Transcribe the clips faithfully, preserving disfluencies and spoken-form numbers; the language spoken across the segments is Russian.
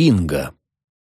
Инга.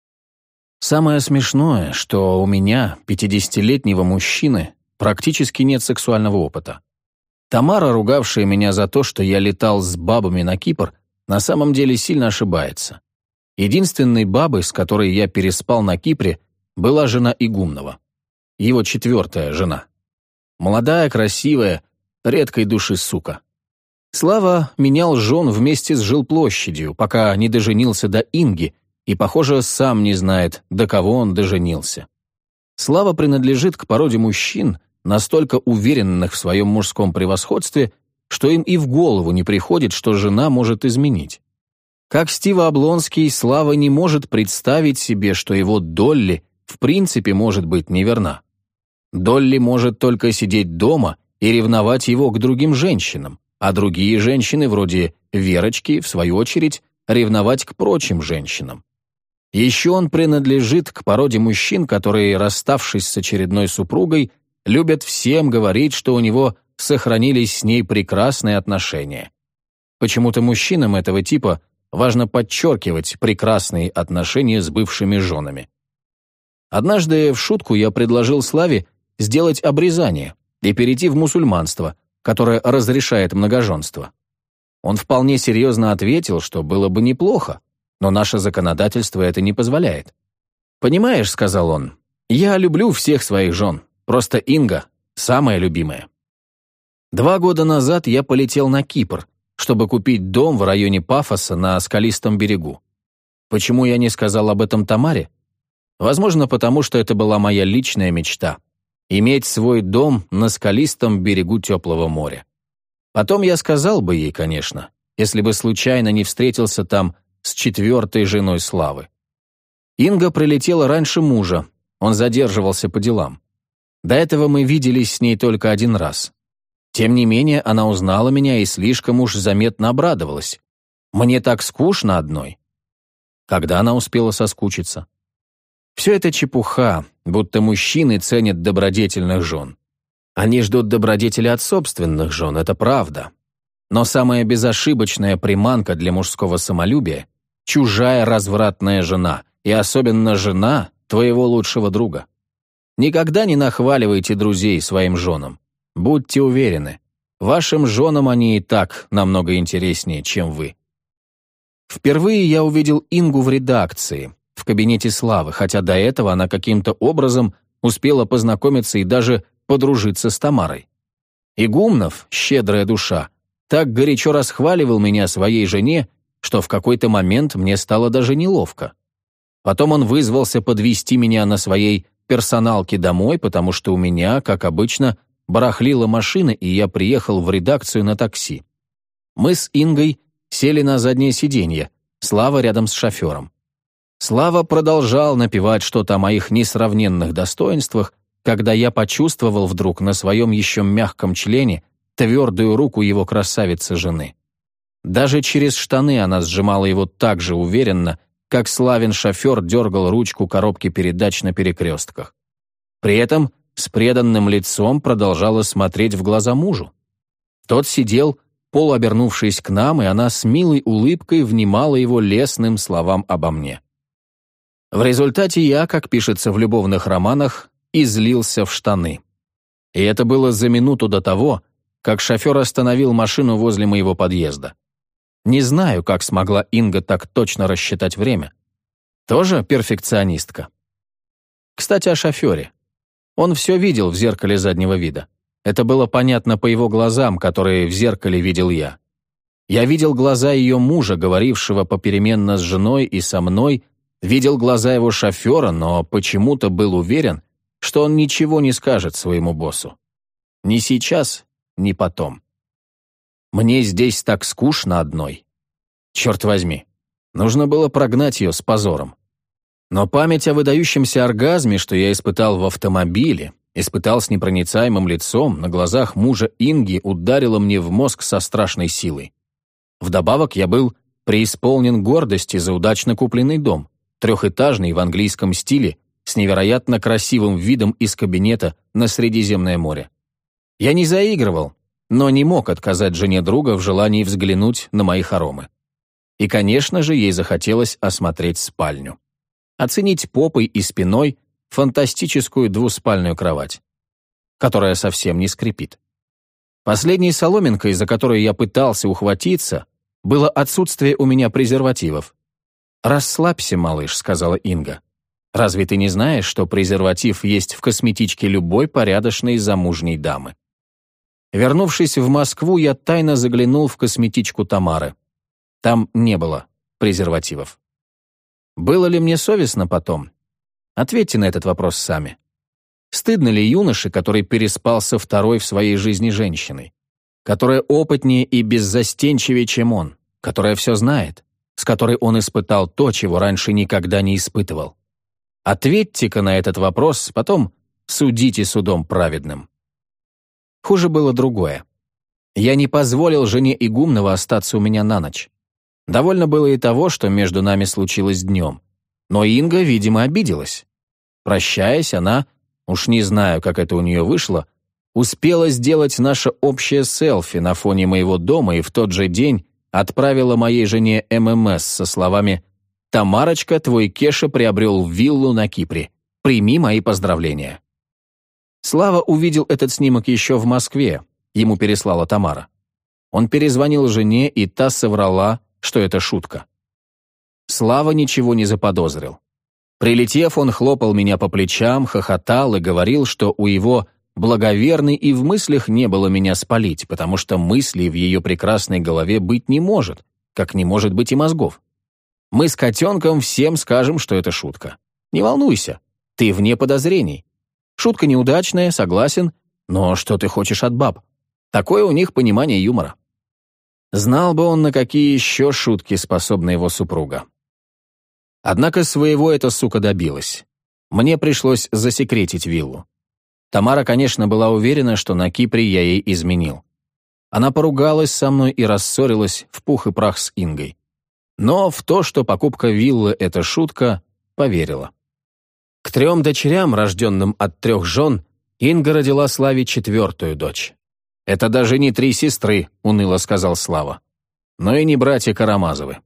Самое смешное, что у меня, пятидесятилетнего мужчины, практически нет сексуального опыта. Тамара, ругавшая меня за то, что я летал с бабами на Кипр, на самом деле сильно ошибается. Единственной бабой, с которой я переспал на Кипре, была жена Игумнова. Его четвертая жена. Молодая, красивая, редкой души сука. Слава менял жен вместе с жилплощадью, пока не доженился до Инги, и, похоже, сам не знает, до кого он доженился. Слава принадлежит к породе мужчин, настолько уверенных в своем мужском превосходстве, что им и в голову не приходит, что жена может изменить. Как Стива Облонский, Слава не может представить себе, что его Долли в принципе может быть неверна. Долли может только сидеть дома и ревновать его к другим женщинам, а другие женщины, вроде Верочки, в свою очередь, ревновать к прочим женщинам. Еще он принадлежит к породе мужчин, которые, расставшись с очередной супругой, любят всем говорить, что у него сохранились с ней прекрасные отношения. Почему-то мужчинам этого типа важно подчеркивать прекрасные отношения с бывшими женами. Однажды в шутку я предложил Славе сделать обрезание и перейти в мусульманство, которое разрешает многоженство. Он вполне серьезно ответил, что было бы неплохо, но наше законодательство это не позволяет. «Понимаешь, — сказал он, — я люблю всех своих жен, просто Инга — самая любимая». Два года назад я полетел на Кипр, чтобы купить дом в районе Пафоса на скалистом берегу. Почему я не сказал об этом Тамаре? Возможно, потому что это была моя личная мечта — иметь свой дом на скалистом берегу теплого моря. Потом я сказал бы ей, конечно, если бы случайно не встретился там с четвертой женой Славы. Инга прилетела раньше мужа, он задерживался по делам. До этого мы виделись с ней только один раз. Тем не менее, она узнала меня и слишком уж заметно обрадовалась. Мне так скучно одной. Когда она успела соскучиться? Все это чепуха, будто мужчины ценят добродетельных жен. Они ждут добродетели от собственных жен, это правда. Но самая безошибочная приманка для мужского самолюбия — чужая развратная жена, и особенно жена твоего лучшего друга. Никогда не нахваливайте друзей своим женам. Будьте уверены, вашим женам они и так намного интереснее, чем вы. Впервые я увидел Ингу в редакции, в кабинете Славы, хотя до этого она каким-то образом успела познакомиться и даже подружиться с Тамарой. Игумнов, щедрая душа, так горячо расхваливал меня своей жене, что в какой-то момент мне стало даже неловко. Потом он вызвался подвезти меня на своей персоналке домой, потому что у меня, как обычно, барахлила машина, и я приехал в редакцию на такси. Мы с Ингой сели на заднее сиденье, Слава рядом с шофером. Слава продолжал напевать что-то о моих несравненных достоинствах, когда я почувствовал вдруг на своем еще мягком члене твердую руку его красавицы-жены. Даже через штаны она сжимала его так же уверенно, как Славин шофер дергал ручку коробки передач на перекрестках. При этом с преданным лицом продолжала смотреть в глаза мужу. Тот сидел, полуобернувшись к нам, и она с милой улыбкой внимала его лестным словам обо мне. В результате я, как пишется в любовных романах, излился в штаны. И это было за минуту до того, как шофер остановил машину возле моего подъезда. Не знаю, как смогла Инга так точно рассчитать время. Тоже перфекционистка. Кстати, о шофере. Он все видел в зеркале заднего вида. Это было понятно по его глазам, которые в зеркале видел я. Я видел глаза ее мужа, говорившего попеременно с женой и со мной, видел глаза его шофера, но почему-то был уверен, что он ничего не скажет своему боссу. Ни сейчас, ни потом. Мне здесь так скучно одной. Черт возьми, нужно было прогнать ее с позором. Но память о выдающемся оргазме, что я испытал в автомобиле, испытал с непроницаемым лицом, на глазах мужа Инги, ударила мне в мозг со страшной силой. Вдобавок я был преисполнен гордости за удачно купленный дом, трехэтажный в английском стиле, с невероятно красивым видом из кабинета на Средиземное море. Я не заигрывал, но не мог отказать жене друга в желании взглянуть на мои хоромы. И, конечно же, ей захотелось осмотреть спальню. Оценить попой и спиной фантастическую двуспальную кровать, которая совсем не скрипит. Последней соломинкой, за которую я пытался ухватиться, было отсутствие у меня презервативов. «Расслабься, малыш», — сказала Инга. «Разве ты не знаешь, что презерватив есть в косметичке любой порядочной замужней дамы?» Вернувшись в Москву, я тайно заглянул в косметичку Тамары. Там не было презервативов. Было ли мне совестно потом? Ответьте на этот вопрос сами. Стыдно ли юноше, который переспал со второй в своей жизни женщиной, которая опытнее и беззастенчивее, чем он, которая все знает, с которой он испытал то, чего раньше никогда не испытывал? Ответьте-ка на этот вопрос, потом судите судом праведным. Хуже было другое. Я не позволил жене Игумнова остаться у меня на ночь. Довольно было и того, что между нами случилось днем. Но Инга, видимо, обиделась. Прощаясь, она, уж не знаю, как это у нее вышло, успела сделать наше общее селфи на фоне моего дома и в тот же день отправила моей жене ММС со словами «Тамарочка, твой Кеша приобрел виллу на Кипре. Прими мои поздравления». Слава увидел этот снимок еще в Москве, ему переслала Тамара. Он перезвонил жене, и та соврала, что это шутка. Слава ничего не заподозрил. Прилетев, он хлопал меня по плечам, хохотал и говорил, что у его благоверной и в мыслях не было меня спалить, потому что мыслей в ее прекрасной голове быть не может, как не может быть и мозгов. Мы с котенком всем скажем, что это шутка. Не волнуйся, ты вне подозрений. Шутка неудачная, согласен, но что ты хочешь от баб? Такое у них понимание юмора. Знал бы он, на какие еще шутки способна его супруга. Однако своего эта сука добилась. Мне пришлось засекретить виллу. Тамара, конечно, была уверена, что на Кипре я ей изменил. Она поругалась со мной и рассорилась в пух и прах с Ингой. Но в то, что покупка виллы — это шутка, поверила. К трем дочерям, рожденным от трех жен, Инга родила Славе четвертую дочь. «Это даже не три сестры», — уныло сказал Слава. «Но и не братья Карамазовы».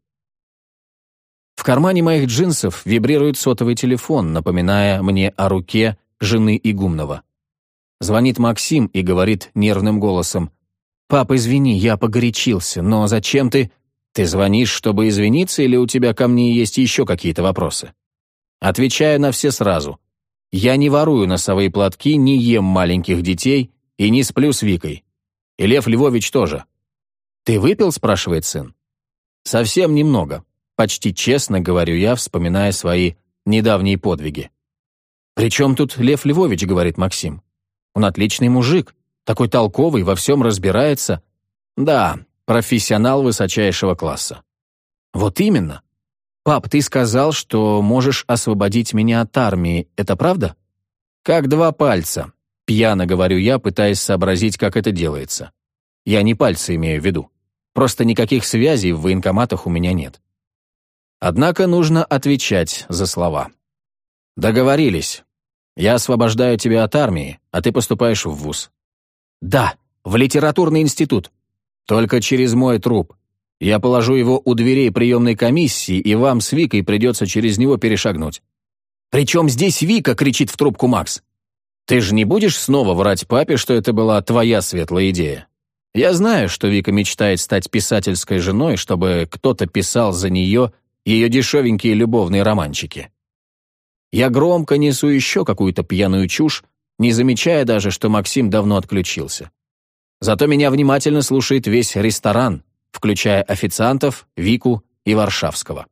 В кармане моих джинсов вибрирует сотовый телефон, напоминая мне о руке жены Игумнова. Звонит Максим и говорит нервным голосом: «Пап, извини, я погорячился, но зачем ты...» «Ты звонишь, чтобы извиниться, или у тебя ко мне есть еще какие-то вопросы?» Отвечаю на все сразу. Я не ворую носовые платки, не ем маленьких детей и не сплю с Викой. И Лев Львович тоже. «Ты выпил?» — спрашивает сын. «Совсем немного», — почти честно говорю я, вспоминая свои недавние подвиги. «При чем тут Лев Львович?» — говорит Максим. «Он отличный мужик, такой толковый, во всем разбирается». «Да, профессионал высочайшего класса». «Вот именно. Пап, ты сказал, что можешь освободить меня от армии. Это правда?» «Как два пальца», — пьяно говорю я, пытаясь сообразить, как это делается. Я не пальцы имею в виду. Просто никаких связей в военкоматах у меня нет. Однако нужно отвечать за слова. «Договорились. Я освобождаю тебя от армии, а ты поступаешь в вуз». «Да, в литературный институт. Только через мой труп. Я положу его у дверей приемной комиссии, и вам с Викой придется через него перешагнуть». «Причем здесь Вика?» — кричит в трубку Макс. «Ты же не будешь снова врать папе, что это была твоя светлая идея? Я знаю, что Вика мечтает стать писательской женой, чтобы кто-то писал за нее ее дешевенькие любовные романчики». Я громко несу еще какую-то пьяную чушь, не замечая даже, что Максим давно отключился. Зато меня внимательно слушает весь ресторан, включая официантов, Вику и Варшавского.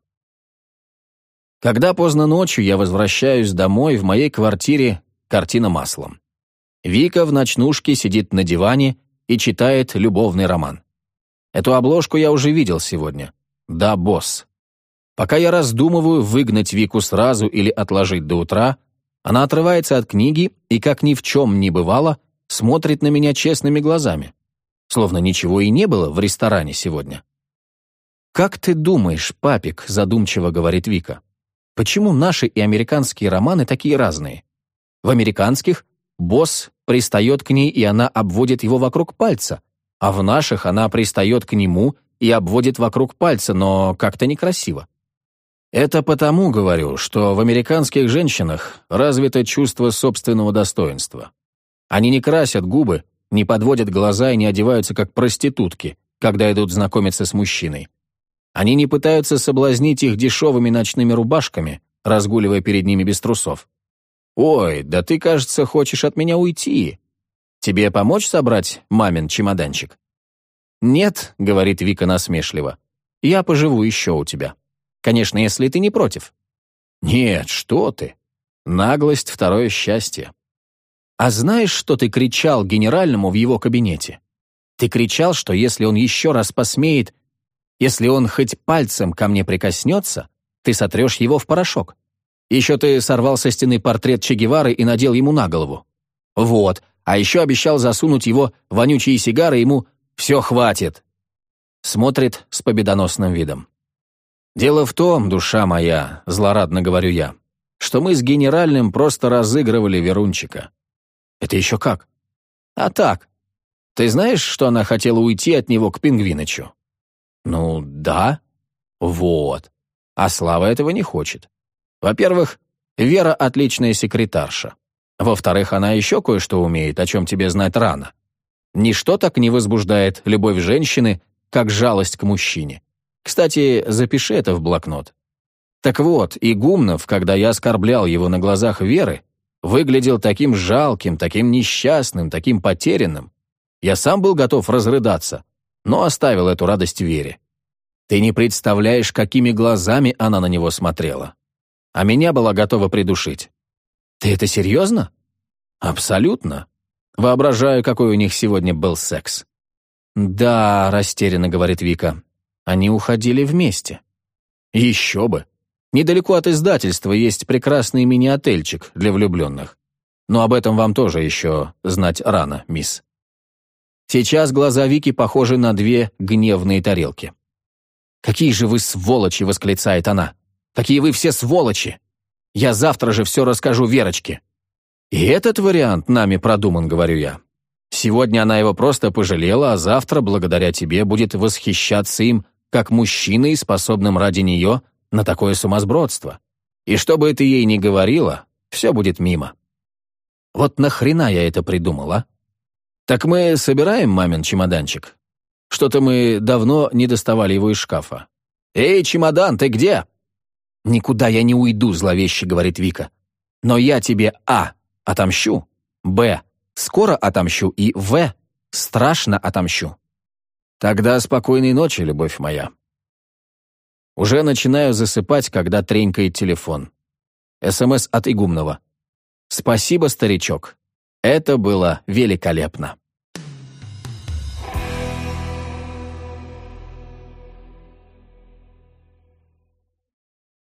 Когда поздно ночью я возвращаюсь домой, в моей квартире картина маслом. Вика в ночнушке сидит на диване и читает любовный роман. Эту обложку я уже видел сегодня. «Да, босс». Пока я раздумываю, выгнать Вику сразу или отложить до утра, она отрывается от книги и, как ни в чем не бывало, смотрит на меня честными глазами. Словно ничего и не было в ресторане сегодня. «Как ты думаешь, папик», — задумчиво говорит Вика, «почему наши и американские романы такие разные? В американских босс пристает к ней, и она обводит его вокруг пальца, а в наших она пристает к нему, и обводит вокруг пальца, но как-то некрасиво. Это потому, говорю, что в американских женщинах развито чувство собственного достоинства. Они не красят губы, не подводят глаза и не одеваются как проститутки, когда идут знакомиться с мужчиной. Они не пытаются соблазнить их дешевыми ночными рубашками, разгуливая перед ними без трусов. «Ой, да ты, кажется, хочешь от меня уйти. Тебе помочь собрать мамин чемоданчик?» «Нет», — говорит Вика насмешливо, — «я поживу еще у тебя. Конечно, если ты не против». «Нет, что ты. Наглость — второе счастье». «А знаешь, что ты кричал генеральному в его кабинете? Ты кричал, что если он еще раз посмеет, если он хоть пальцем ко мне прикоснется, ты сотрешь его в порошок. Еще ты сорвал со стены портрет Че Гевары и надел ему на голову. Вот, а еще обещал засунуть его вонючие сигары ему «все, хватит». Смотрит с победоносным видом. «Дело в том, душа моя, злорадно говорю я, что мы с генеральным просто разыгрывали Верунчика». «Это еще как?» «А так. Ты знаешь, что она хотела уйти от него к Пингвинычу?» «Ну, да». «Вот. А Слава этого не хочет. Во-первых, Вера отличная секретарша. Во-вторых, она еще кое-что умеет, о чем тебе знать рано. Ничто так не возбуждает любовь женщины, как жалость к мужчине. Кстати, запиши это в блокнот. Так вот, Игумнов, когда я оскорблял его на глазах Веры, выглядел таким жалким, таким несчастным, таким потерянным. Я сам был готов разрыдаться, но оставил эту радость Вере. Ты не представляешь, какими глазами она на него смотрела. А меня была готова придушить. Ты это серьезно? Абсолютно. Воображаю, какой у них сегодня был секс. Да, растерянно говорит Вика. Они уходили вместе. Еще бы. Недалеко от издательства есть прекрасный мини-отельчик для влюбленных. Но об этом вам тоже еще знать рано, мисс. Сейчас глаза Вики похожи на две гневные тарелки. «Какие же вы сволочи!» — восклицает она. «Какие вы все сволочи! Я завтра же все расскажу Верочке». И этот вариант нами продуман, говорю я. Сегодня она его просто пожалела, а завтра, благодаря тебе, будет восхищаться им, как мужчиной, способным ради нее на такое сумасбродство. И что бы ты ей ни говорила, все будет мимо. Вот нахрена я это придумала? Так мы собираем мамин чемоданчик? Что-то мы давно не доставали его из шкафа. «Эй, чемодан, ты где?» «Никуда я не уйду», — зловеще говорит Вика. «Но я тебе а. отомщу, б. скоро отомщу и в. страшно отомщу». Тогда спокойной ночи, любовь моя. Уже начинаю засыпать, когда тренькает телефон. СМС от Игумнова. «Спасибо, старичок. Это было великолепно».